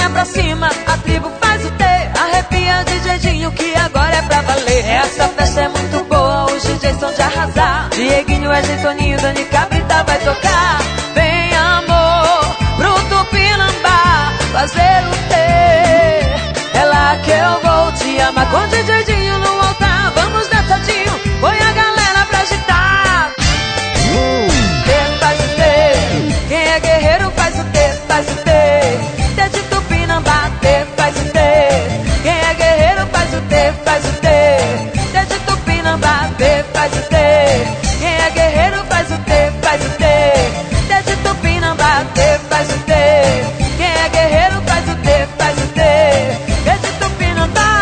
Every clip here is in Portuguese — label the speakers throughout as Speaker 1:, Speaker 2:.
Speaker 1: mãozinha pra cima, a tribo faz o T. Arrepia de jeitinho que agora é pra valer. Essa festa é muito boa, os DJs são de arrasar. Dieguinho, Wesley, Toninho, Dani Cabrita vai tocar. Vem amor, pro Tupinambá fazer o T. É lá que eu vou te amar. Com DJinho no altar, vamos dançadinho, põe a galera pra agitar. T faz o T, quem é guerreiro faz o T, faz o T. T de Tupinambá, T faz o T. Quem é guerreiro faz o T, faz o T. T de Tupinambá, T faz o T. Quem é guerreiro faz o T, faz o T. T de Tupinambá, T faz o T. Quem é guerreiro faz o T, faz o T. T de Tupinambá.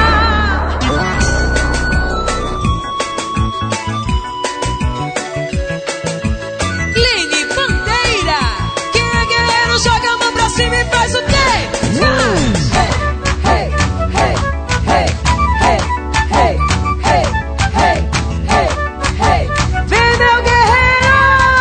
Speaker 1: Line Bandeira, quem é guerreiro joga a mão pra cima e faz o T. Hey, hey, hey, hey, hey, hey, hey, hey, hey. Vem meu guerreiro,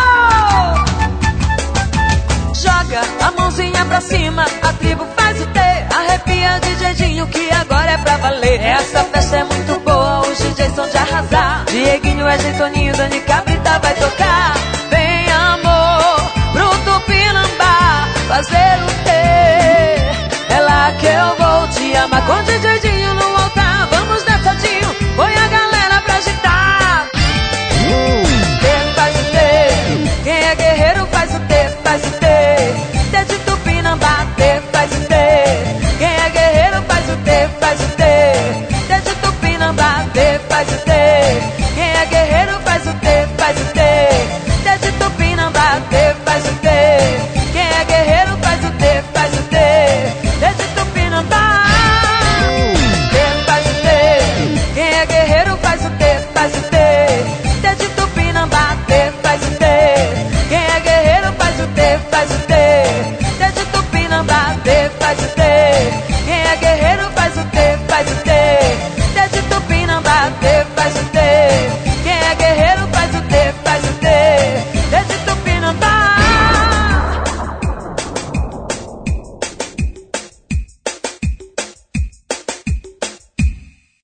Speaker 1: joga a mãozinha pra cima, a tribo faz o T. Arrepia de jeitinho que agora é pra valer. Essa festa é muito boa, os DJs são de arrasar. Dieguinho, Wesley, Toninho, Dani Cabrita vai tocar. Vem amor, pro Tupinambá fazer o T. É lá que eu vou te amar. Com DJinho